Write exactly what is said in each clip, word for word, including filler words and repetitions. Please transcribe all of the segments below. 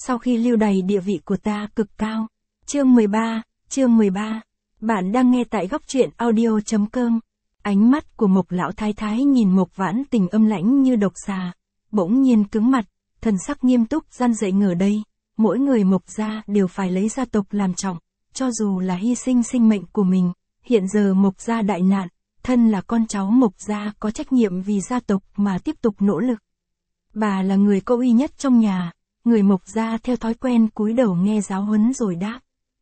sau khi lưu đày địa vị của ta cực cao. Chương mười ba, chương mười ba. Bạn đang nghe tại góc truyện audio chấm com. Ánh mắt của Mộc lão thái thái nhìn Mộc Vãn Tình âm lãnh như độc xà, bỗng nhiên cứng mặt, thần sắc nghiêm túc gian dạy ngờ đây, mỗi người Mộc gia đều phải lấy gia tộc làm trọng, cho dù là hy sinh sinh mệnh của mình, hiện giờ Mộc gia đại nạn, thân là con cháu Mộc gia có trách nhiệm vì gia tộc mà tiếp tục nỗ lực. Bà là người có uy nhất trong nhà, người Mộc gia theo thói quen cúi đầu nghe giáo huấn rồi đáp.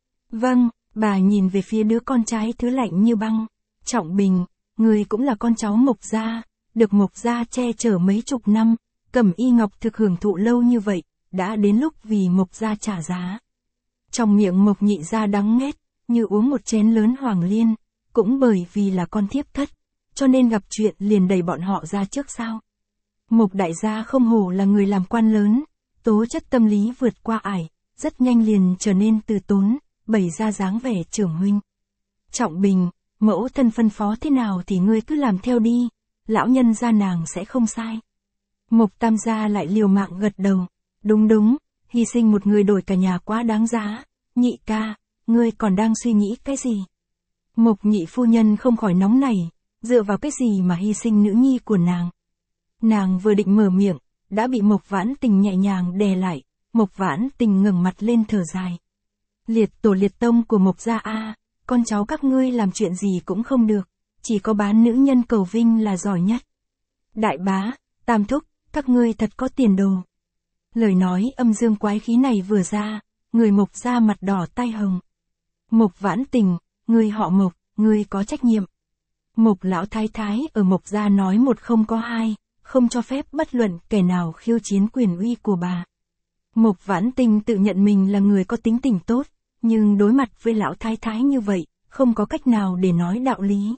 Vâng, bà nhìn về phía đứa con trai thứ lạnh như băng, Trọng Bình, người cũng là con cháu Mộc gia, được Mộc gia che chở mấy chục năm, Cẩm Y Ngọc thực hưởng thụ lâu như vậy, đã đến lúc vì Mộc gia trả giá. Trong miệng Mộc nhị gia đắng nghét, như uống một chén lớn hoàng liên, cũng bởi vì là con thiếp thất, cho nên gặp chuyện liền đẩy bọn họ ra trước sao. Mộc đại gia không hổ là người làm quan lớn, tố chất tâm lý vượt qua ải, rất nhanh liền trở nên từ tốn, bày ra dáng vẻ trưởng huynh. Trọng Bình, mẫu thân phân phó thế nào thì ngươi cứ làm theo đi, lão nhân gia nàng sẽ không sai. Mộc tam gia lại liều mạng gật đầu, đúng đúng, hy sinh một người đổi cả nhà quá đáng giá, nhị ca, ngươi còn đang suy nghĩ cái gì? Mộc nhị phu nhân không khỏi nóng nảy, dựa vào cái gì mà hy sinh nữ nhi của nàng? Nàng vừa định mở miệng, đã bị Mộc Vãn Tình nhẹ nhàng đè lại, Mộc Vãn Tình ngẩng mặt lên thở dài. Liệt tổ liệt tông của Mộc gia a, con cháu các ngươi làm chuyện gì cũng không được, chỉ có bán nữ nhân cầu vinh là giỏi nhất. Đại bá, tam thúc, các ngươi thật có tiền đồ. Lời nói âm dương quái khí này vừa ra, người Mộc gia mặt đỏ tai hồng. Mộc Vãn Tình, ngươi họ Mộc, ngươi có trách nhiệm. Mộc lão thái thái ở Mộc gia nói một không có hai, không cho phép bất luận kẻ nào khiêu chiến quyền uy của bà. Mộc Vãn Tình tự nhận mình là người có tính tình tốt, nhưng đối mặt với lão thái thái như vậy, không có cách nào để nói đạo lý.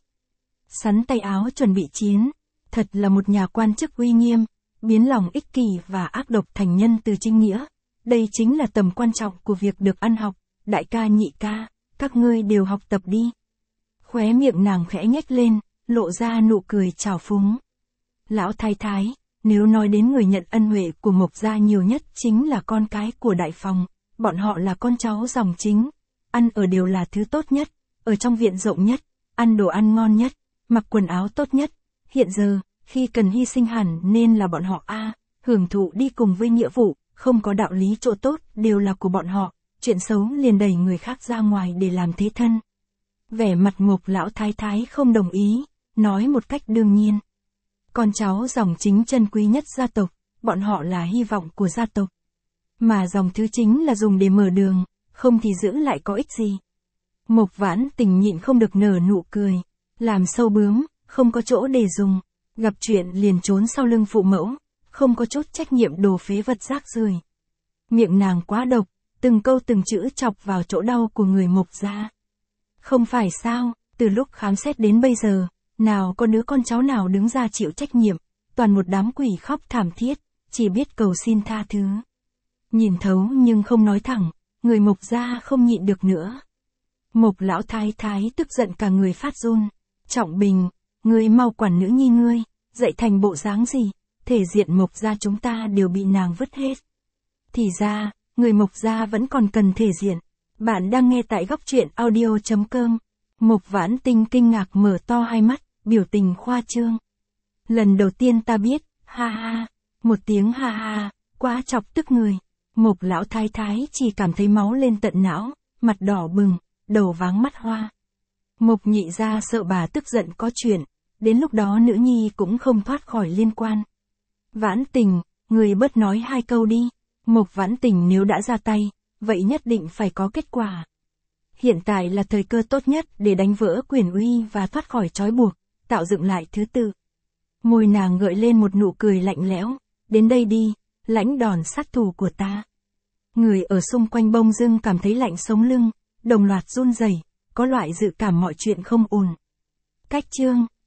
Sắn tay áo chuẩn bị chiến, thật là một nhà quan chức uy nghiêm, biến lòng ích kỷ và ác độc thành nhân từ chính nghĩa. Đây chính là tầm quan trọng của việc được ăn học, đại ca nhị ca, các ngươi đều học tập đi. Khóe miệng nàng khẽ nhếch lên, lộ ra nụ cười trào phúng. Lão thái thái, nếu nói đến người nhận ân huệ của Mộc gia nhiều nhất chính là con cái của đại phòng, bọn họ là con cháu dòng chính, ăn ở đều là thứ tốt nhất, ở trong viện rộng nhất, ăn đồ ăn ngon nhất, mặc quần áo tốt nhất. Hiện giờ, khi cần hy sinh hẳn nên là bọn họ a, hưởng thụ đi cùng với nghĩa vụ, không có đạo lý chỗ tốt đều là của bọn họ, chuyện xấu liền đẩy người khác ra ngoài để làm thế thân. Vẻ mặt Mộc lão thái thái không đồng ý, nói một cách đương nhiên. Con cháu dòng chính chân quý nhất gia tộc, bọn họ là hy vọng của gia tộc. Mà dòng thứ chính là dùng để mở đường, không thì giữ lại có ích gì. Mộc Vãn Tình nhịn không được nở nụ cười, làm sâu bướm, không có chỗ để dùng, gặp chuyện liền trốn sau lưng phụ mẫu, không có chút trách nhiệm đồ phế vật rác rưởi. Miệng nàng quá độc, từng câu từng chữ chọc vào chỗ đau của người Mộc gia. Không phải sao, từ lúc khám xét đến bây giờ, nào có đứa con cháu nào đứng ra chịu trách nhiệm, toàn một đám quỷ khóc thảm thiết, chỉ biết cầu xin tha thứ. Nhìn thấu nhưng không nói thẳng, người Mộc gia không nhịn được nữa. Mộc lão thái thái tức giận cả người phát run. Trọng Bình, ngươi mau quản nữ nhi ngươi, dạy thành bộ dáng gì, thể diện Mộc gia chúng ta đều bị nàng vứt hết. Thì ra, người Mộc gia vẫn còn cần thể diện. Bạn đang nghe tại góc truyện audio chấm com. Mộc Vãn Tình kinh ngạc mở to hai mắt, biểu tình khoa trương. Lần đầu tiên ta biết, ha ha, một tiếng ha ha, quá chọc tức người. Mộc lão thái thái chỉ cảm thấy máu lên tận não, mặt đỏ bừng, đầu váng mắt hoa. Mộc nhị gia sợ bà tức giận có chuyện, đến lúc đó nữ nhi cũng không thoát khỏi liên quan. Vãn Tình, người bớt nói hai câu đi. Mộc Vãn Tình nếu đã ra tay, vậy nhất định phải có kết quả. Hiện tại là thời cơ tốt nhất để đánh vỡ quyền uy và thoát khỏi trói buộc, tạo dựng lại thứ tự. Môi nàng gợi lên một nụ cười lạnh lẽo, đến đây đi, lãnh đòn sát thủ của ta. Người ở xung quanh bông dưng cảm thấy lạnh sống lưng, đồng loạt run rẩy, có loại dự cảm mọi chuyện không ổn. Cách chương